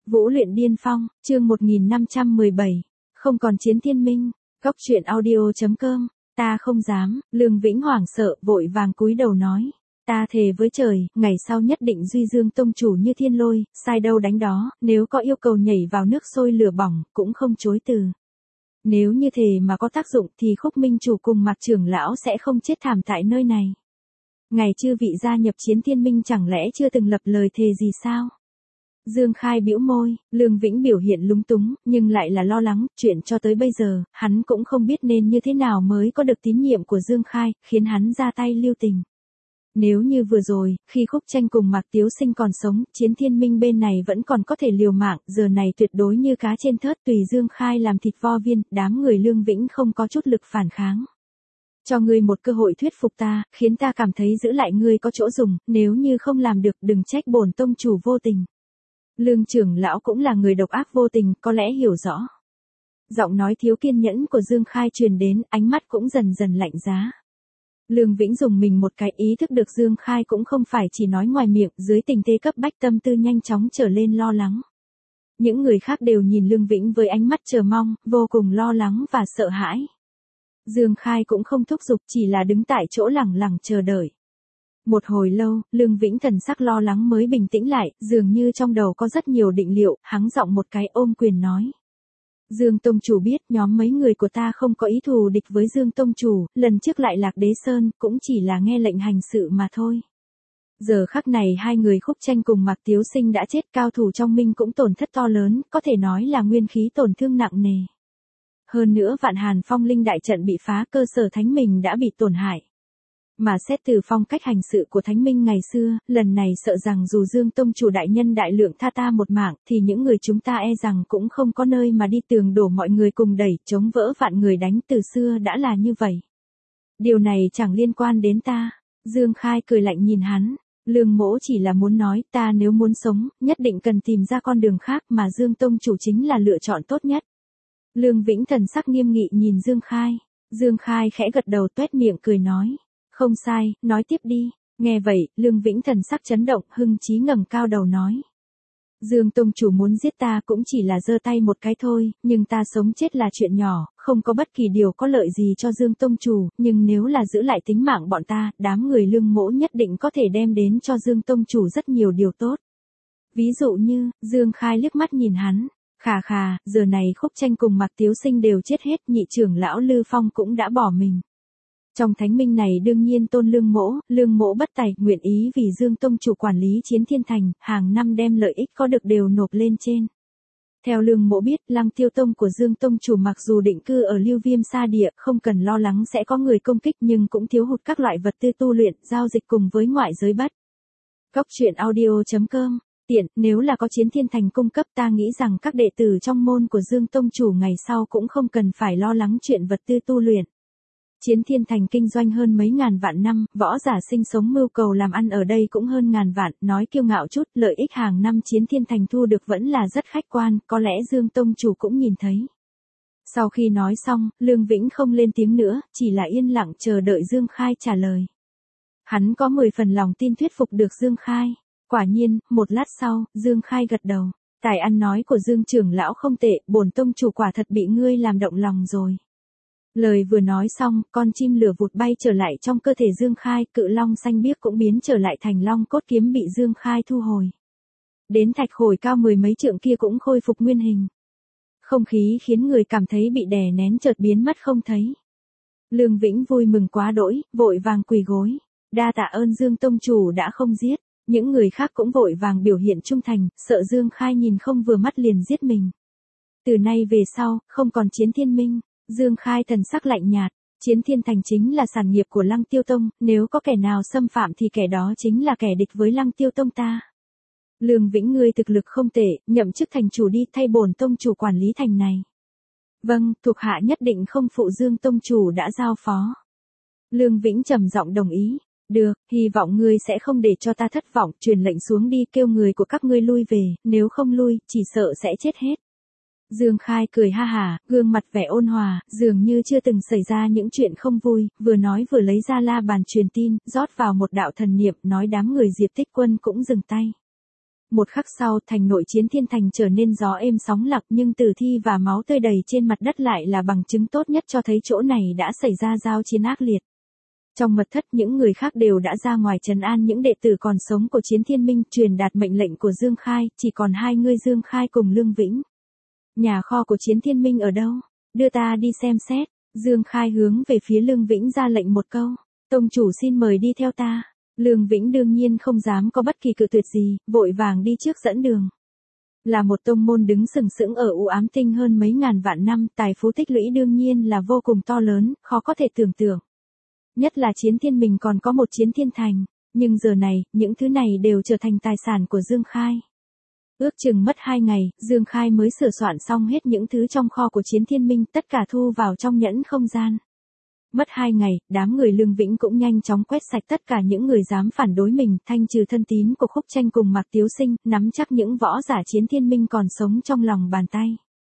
Vũ luyện điên phong, chương 1517. Không còn chiến thiên minh. Góc truyện audio.com. Ta không dám. Lương Vĩnh hoảng sợ, vội vàng cúi đầu nói. Ta thề với trời, ngày sau nhất định duy dương tông chủ như thiên lôi, sai đâu đánh đó, nếu có yêu cầu nhảy vào nước sôi lửa bỏng, cũng không chối từ. Nếu như thề mà có tác dụng thì Khúc Minh chủ cùng Mạc trưởng lão sẽ không chết thảm tại nơi này. Ngày chư vị gia nhập chiến thiên minh chẳng lẽ chưa từng lập lời thề gì sao? Dương Khai bĩu môi, Lương Vĩnh biểu hiện lúng túng, nhưng lại là lo lắng, chuyện cho tới bây giờ, hắn cũng không biết nên như thế nào mới có được tín nhiệm của Dương Khai, khiến hắn ra tay lưu tình. Nếu như vừa rồi, khi Khúc Tranh cùng Mạc Tiếu Sinh còn sống, chiến thiên minh bên này vẫn còn có thể liều mạng, giờ này tuyệt đối như cá trên thớt tùy Dương Khai làm thịt vo viên, đám người Lương Vĩnh không có chút lực phản kháng. Cho ngươi một cơ hội thuyết phục ta, khiến ta cảm thấy giữ lại ngươi có chỗ dùng, nếu như không làm được đừng trách bổn tông chủ vô tình. Lương trưởng lão cũng là người độc ác vô tình, có lẽ hiểu rõ. Giọng nói thiếu kiên nhẫn của Dương Khai truyền đến, ánh mắt cũng dần dần lạnh giá. Lương Vĩnh dùng mình một cái, ý thức được Dương Khai cũng không phải chỉ nói ngoài miệng, dưới tình thế cấp bách tâm tư nhanh chóng trở lên lo lắng. Những người khác đều nhìn Lương Vĩnh với ánh mắt chờ mong, vô cùng lo lắng và sợ hãi. Dương Khai cũng không thúc giục, chỉ là đứng tại chỗ lẳng lặng chờ đợi. Một hồi lâu, Lương Vĩnh thần sắc lo lắng mới bình tĩnh lại, dường như trong đầu có rất nhiều định liệu, hắng giọng một cái ôm quyền nói. Dương Tông Chủ biết nhóm mấy người của ta không có ý thù địch với Dương Tông Chủ, lần trước lại Lạc Đế Sơn, cũng chỉ là nghe lệnh hành sự mà thôi. Giờ khắc này hai người Khúc Tranh cùng Mạc Tiếu Sinh đã chết, cao thủ trong minh cũng tổn thất to lớn, có thể nói là nguyên khí tổn thương nặng nề. Hơn nữa Vạn Hàn Phong Linh đại trận bị phá, cơ sở thánh mình đã bị tổn hại. Mà xét từ phong cách hành sự của Thánh Minh ngày xưa, lần này sợ rằng dù Dương Tông Chủ đại nhân đại lượng tha ta một mạng, thì những người chúng ta e rằng cũng không có nơi mà đi, tường đổ mọi người cùng đẩy, chống vỡ vạn người đánh, từ xưa đã là như vậy. Điều này chẳng liên quan đến ta. Dương Khai cười lạnh nhìn hắn. Lương Mỗ chỉ là muốn nói, ta nếu muốn sống, nhất định cần tìm ra con đường khác, mà Dương Tông Chủ chính là lựa chọn tốt nhất. Lương Vĩnh thần sắc nghiêm nghị nhìn Dương Khai. Dương Khai khẽ gật đầu, tuét miệng cười nói. Không sai, nói tiếp đi. Nghe vậy, Lương Vĩnh thần sắc chấn động, hưng chí ngẩng cao đầu nói. Dương Tông Chủ muốn giết ta cũng chỉ là giơ tay một cái thôi, nhưng ta sống chết là chuyện nhỏ, không có bất kỳ điều có lợi gì cho Dương Tông Chủ, nhưng nếu là giữ lại tính mạng bọn ta, đám người Lương Mỗ nhất định có thể đem đến cho Dương Tông Chủ rất nhiều điều tốt. Ví dụ như, Dương Khai liếc mắt nhìn hắn. Khà khà, giờ này Khúc Tranh cùng Mạc Tiếu Sinh đều chết hết, nhị trưởng lão Lư Phong cũng đã bỏ mình. Trong thánh minh này đương nhiên tôn Lương Mỗ bất tài, nguyện ý vì Dương Tông Chủ quản lý chiến thiên thành, hàng năm đem lợi ích có được đều nộp lên trên. Theo Lương Mỗ biết, Lăng Tiêu Tông của Dương Tông Chủ mặc dù định cư ở Lưu Viêm Sa Địa, không cần lo lắng sẽ có người công kích, nhưng cũng thiếu hụt các loại vật tư tu luyện, giao dịch cùng với ngoại giới bất. Góc truyện audio.com. Tiện, nếu là có chiến thiên thành cung cấp, ta nghĩ rằng các đệ tử trong môn của Dương Tông Chủ ngày sau cũng không cần phải lo lắng chuyện vật tư tu luyện. Chiến thiên thành kinh doanh hơn mấy ngàn vạn năm, võ giả sinh sống mưu cầu làm ăn ở đây cũng hơn ngàn vạn, nói kiêu ngạo chút, lợi ích hàng năm chiến thiên thành thu được vẫn là rất khách quan, có lẽ Dương Tông Chủ cũng nhìn thấy. Sau khi nói xong, Lương Vĩnh không lên tiếng nữa, chỉ là yên lặng chờ đợi Dương Khai trả lời. Hắn có 10 phần lòng tin thuyết phục được Dương Khai. Quả nhiên, một lát sau, Dương Khai gật đầu. Tài ăn nói của Dương trưởng lão không tệ, bổn tông chủ quả thật bị ngươi làm động lòng rồi. Lời vừa nói xong, con chim lửa vụt bay trở lại trong cơ thể Dương Khai, cự long xanh biếc cũng biến trở lại thành long cốt kiếm bị Dương Khai thu hồi. Đến thạch khổi cao 10 mấy trượng kia cũng khôi phục nguyên hình. Không khí khiến người cảm thấy bị đè nén chợt biến mất không thấy. Lương Vĩnh vui mừng quá đỗi, vội vàng quỳ gối. Đa tạ ơn Dương Tông Chủ đã không giết. Những người khác cũng vội vàng biểu hiện trung thành, sợ Dương Khai nhìn không vừa mắt liền giết mình. Từ nay về sau, không còn chiến thiên minh. Dương Khai thần sắc lạnh nhạt, chiến thiên thành chính là sản nghiệp của Lăng Tiêu Tông, nếu có kẻ nào xâm phạm thì kẻ đó chính là kẻ địch với Lăng Tiêu Tông ta. Lương Vĩnh ngươi thực lực không tệ, nhậm chức thành chủ đi, thay bổn tông chủ quản lý thành này. Vâng, thuộc hạ nhất định không phụ Dương Tông Chủ đã giao phó. Lương Vĩnh trầm giọng đồng ý. Được, hy vọng ngươi sẽ không để cho ta thất vọng, truyền lệnh xuống đi, kêu người của các ngươi lui về, nếu không lui, chỉ sợ sẽ chết hết. Dương Khai cười ha hả, gương mặt vẻ ôn hòa, dường như chưa từng xảy ra những chuyện không vui, vừa nói vừa lấy ra la bàn truyền tin, rót vào một đạo thần niệm, nói đám người Diệp Tích Quân cũng dừng tay. Một khắc sau, thành nội Chiến Thiên Thành trở nên gió êm sóng lặng, nhưng tử thi và máu tươi đầy trên mặt đất lại là bằng chứng tốt nhất cho thấy chỗ này đã xảy ra giao chiến ác liệt. Trong mật thất, những người khác đều đã ra ngoài trấn an những đệ tử còn sống của Chiến Thiên Minh, truyền đạt mệnh lệnh của Dương Khai, chỉ còn hai người Dương Khai cùng Lương Vĩnh. Nhà kho của Chiến Thiên Minh ở đâu? Đưa ta đi xem xét. Dương Khai hướng về phía Lương Vĩnh ra lệnh một câu. Tông chủ xin mời đi theo ta. Lương Vĩnh đương nhiên không dám có bất kỳ cự tuyệt gì, vội vàng đi trước dẫn đường. Là một tông môn đứng sừng sững ở U Ám Tinh hơn mấy ngàn vạn năm, tài phú tích lũy đương nhiên là vô cùng to lớn, khó có thể tưởng tượng. Nhất là Chiến Thiên mình còn có một Chiến Thiên Thành, nhưng giờ này, những thứ này đều trở thành tài sản của Dương Khai. Ước chừng mất 2 ngày, Dương Khai mới sửa soạn xong hết những thứ trong kho của Chiến Thiên Minh, tất cả thu vào trong nhẫn không gian. Mất 2 ngày, đám người Lương Vĩnh cũng nhanh chóng quét sạch tất cả những người dám phản đối mình, thanh trừ thân tín của Khúc Tranh cùng Mạc Tiếu Sinh, nắm chắc những võ giả Chiến Thiên Minh còn sống trong lòng bàn tay.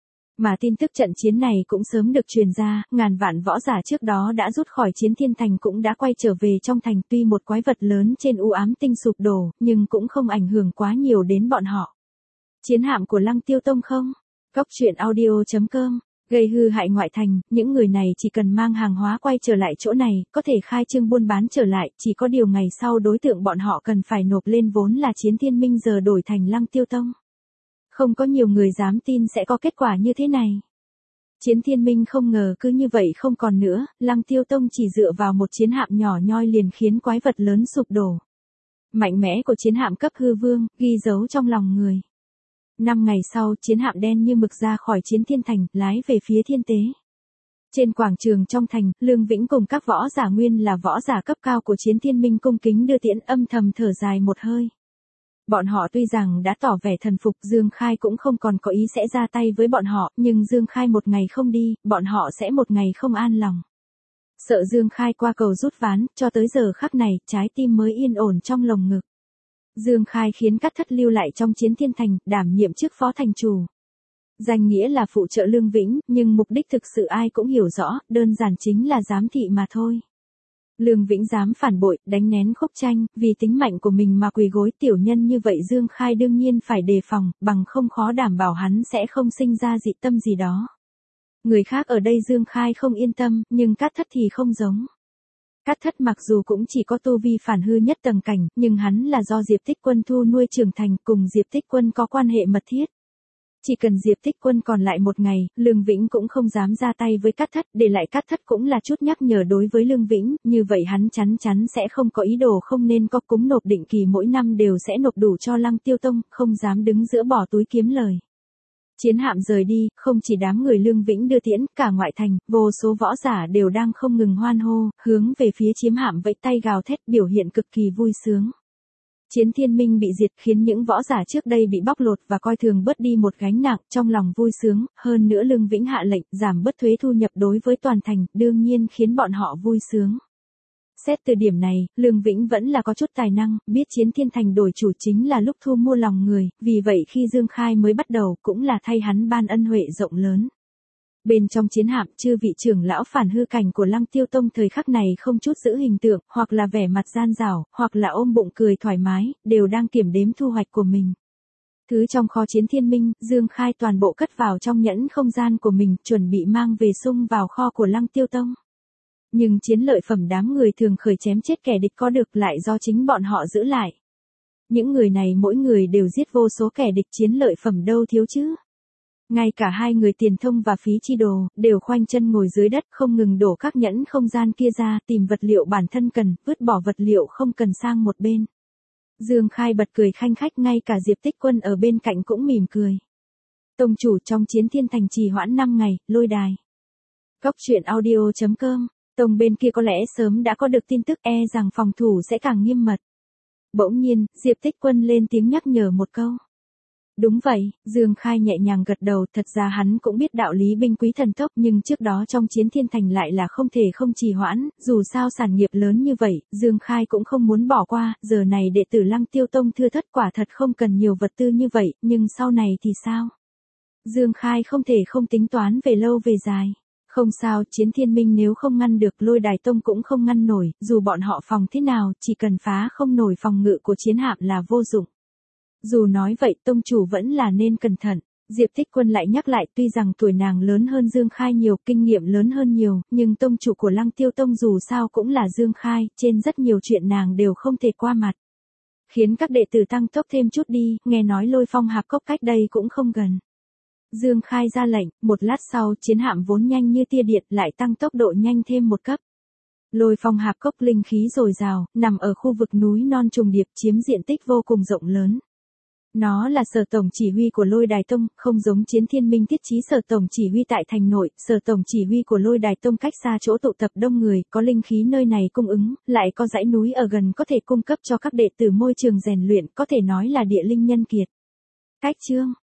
Mà tin tức trận chiến này cũng sớm được truyền ra, ngàn vạn võ giả trước đó đã rút khỏi Chiến Thiên Thành cũng đã quay trở về trong thành, tuy một quái vật lớn trên U Ám Tinh sụp đổ, nhưng cũng không ảnh hưởng quá nhiều đến bọn họ. Chiến hạm của Lăng Tiêu Tông không? Góc truyện audio.com gây hư hại ngoại thành, những người này chỉ cần mang hàng hóa quay trở lại chỗ này, có thể khai trương buôn bán trở lại, chỉ có điều ngày sau đối tượng bọn họ cần phải nộp lên vốn là Chiến Thiên Minh giờ đổi thành Lăng Tiêu Tông. Không có nhiều người dám tin sẽ có kết quả như thế này. Chiến Thiên Minh không ngờ cứ như vậy không còn nữa, Lăng Tiêu Tông chỉ dựa vào một chiến hạm nhỏ nhoi liền khiến quái vật lớn sụp đổ. Mạnh mẽ của chiến hạm cấp hư vương, ghi dấu trong lòng người. 5 ngày sau, chiến hạm đen như mực ra khỏi Chiến Thiên Thành, lái về phía Thiên Tế. Trên quảng trường trong thành, Lương Vĩnh cùng các võ giả nguyên là võ giả cấp cao của Chiến Thiên Minh cung kính đưa tiễn, âm thầm thở dài một hơi. Bọn họ tuy rằng đã tỏ vẻ thần phục, Dương Khai cũng không còn có ý sẽ ra tay với bọn họ, nhưng Dương Khai một ngày không đi, bọn họ sẽ một ngày không an lòng. Sợ Dương Khai qua cầu rút ván, cho tới giờ khắc này, trái tim mới yên ổn trong lồng ngực. Dương Khai khiến Cát Thất lưu lại trong Chiến Thiên Thành, đảm nhiệm chức phó thành chủ. Danh nghĩa là phụ trợ Lương Vĩnh, nhưng mục đích thực sự ai cũng hiểu rõ, đơn giản chính là giám thị mà thôi. Lương Vĩnh dám phản bội, đánh nén Khúc Tranh, vì tính mạnh của mình mà quỳ gối, tiểu nhân như vậy Dương Khai đương nhiên phải đề phòng, bằng không khó đảm bảo hắn sẽ không sinh ra dị tâm gì đó. Người khác ở đây Dương Khai không yên tâm, nhưng Cát Thất thì không giống. Cát Thất mặc dù cũng chỉ có tu vi phản hư nhất tầng cảnh, nhưng hắn là do Diệp Tích Quân thu nuôi trưởng thành, cùng Diệp Tích Quân có quan hệ mật thiết. Chỉ cần Diệp Tích Quân còn lại một ngày, Lương Vĩnh cũng không dám ra tay với Cát Thất, để lại Cát Thất cũng là chút nhắc nhở đối với Lương Vĩnh, như vậy hắn chắn chắn sẽ không có ý đồ không nên có cúng nộp định kỳ mỗi năm đều sẽ nộp đủ cho Lăng Tiêu Tông, không dám đứng giữa bỏ túi kiếm lời. Chiến hạm rời đi, không chỉ đám người Lương Vĩnh đưa tiễn, cả ngoại thành, vô số võ giả đều đang không ngừng hoan hô, hướng về phía chiếm hạm vẫy tay gào thét, biểu hiện cực kỳ vui sướng. Chiến Thiên Minh bị diệt khiến những võ giả trước đây bị bóc lột và coi thường bớt đi một gánh nặng, trong lòng vui sướng, hơn nữa Lương Vĩnh hạ lệnh giảm bớt thuế thu nhập đối với toàn thành, đương nhiên khiến bọn họ vui sướng. Xét từ điểm này, Lương Vĩnh vẫn là có chút tài năng, biết Chiến Thiên Thành đổi chủ chính là lúc thu mua lòng người, vì vậy khi Dương Khai mới bắt đầu cũng là thay hắn ban ân huệ rộng lớn. Bên trong chiến hạm, chư vị trưởng lão phản hư cảnh của Lăng Tiêu Tông thời khắc này không chút giữ hình tượng, hoặc là vẻ mặt gian dảo, hoặc là ôm bụng cười thoải mái, đều đang kiểm đếm thu hoạch của mình. Thứ trong kho Chiến Thiên Minh, Dương Khai toàn bộ cất vào trong nhẫn không gian của mình, chuẩn bị mang về xung vào kho của Lăng Tiêu Tông. Nhưng chiến lợi phẩm đám người thường khởi chém chết kẻ địch có được lại do chính bọn họ giữ lại. Những người này mỗi người đều giết vô số kẻ địch, chiến lợi phẩm đâu thiếu chứ. Ngay cả hai người Tiền Thông và Phí Chi Đồ, đều khoanh chân ngồi dưới đất không ngừng đổ các nhẫn không gian kia ra, tìm vật liệu bản thân cần, vứt bỏ vật liệu không cần sang một bên. Dương Khai bật cười khanh khách, ngay cả Diệp Tích Quân ở bên cạnh cũng mỉm cười. Tông chủ trong Chiến Thiên Thành trì hoãn 5 ngày, lôi đài. Góc truyện audio.com, Tông bên kia có lẽ sớm đã có được tin tức, e rằng phòng thủ sẽ càng nghiêm mật. Bỗng nhiên, Diệp Tích Quân lên tiếng nhắc nhở một câu. Đúng vậy, Dương Khai nhẹ nhàng gật đầu, thật ra hắn cũng biết đạo lý binh quý thần tốc, nhưng trước đó trong Chiến Thiên Thành lại là không thể không trì hoãn, dù sao sản nghiệp lớn như vậy, Dương Khai cũng không muốn bỏ qua, giờ này đệ tử Lăng Tiêu Tông thưa thớt quả thật không cần nhiều vật tư như vậy, nhưng sau này thì sao? Dương Khai không thể không tính toán về lâu về dài. Không sao, Chiến Thiên Minh nếu không ngăn được Lôi Đài Tông cũng không ngăn nổi, dù bọn họ phòng thế nào, chỉ cần phá không nổi phòng ngự của chiến hạm là vô dụng. Dù nói vậy tông chủ vẫn là nên cẩn thận. Diệp Tích Quân lại nhắc lại tuy rằng tuổi nàng lớn hơn Dương Khai nhiều, kinh nghiệm lớn hơn nhiều, nhưng tông chủ của Lăng Tiêu Tông dù sao cũng là Dương Khai, trên rất nhiều chuyện nàng đều không thể qua mặt. Khiến các đệ tử tăng tốc thêm chút đi, nghe nói Lôi Phong hạp cốc cách đây cũng không gần. Dương Khai ra lệnh, một lát sau chiến hạm vốn nhanh như tia điện lại tăng tốc độ nhanh thêm một cấp. Lôi Phong hạp cốc linh khí dồi dào, nằm ở khu vực núi non trùng điệp chiếm diện tích vô cùng rộng lớn. Nó là sở tổng chỉ huy của Lôi Đài Tông, không giống Chiến Thiên Minh thiết trí sở tổng chỉ huy tại thành nội, sở tổng chỉ huy của Lôi Đài Tông cách xa chỗ tụ tập đông người, có linh khí nơi này cung ứng, lại có dãy núi ở gần có thể cung cấp cho các đệ tử môi trường rèn luyện, có thể nói là địa linh nhân kiệt. Cách chương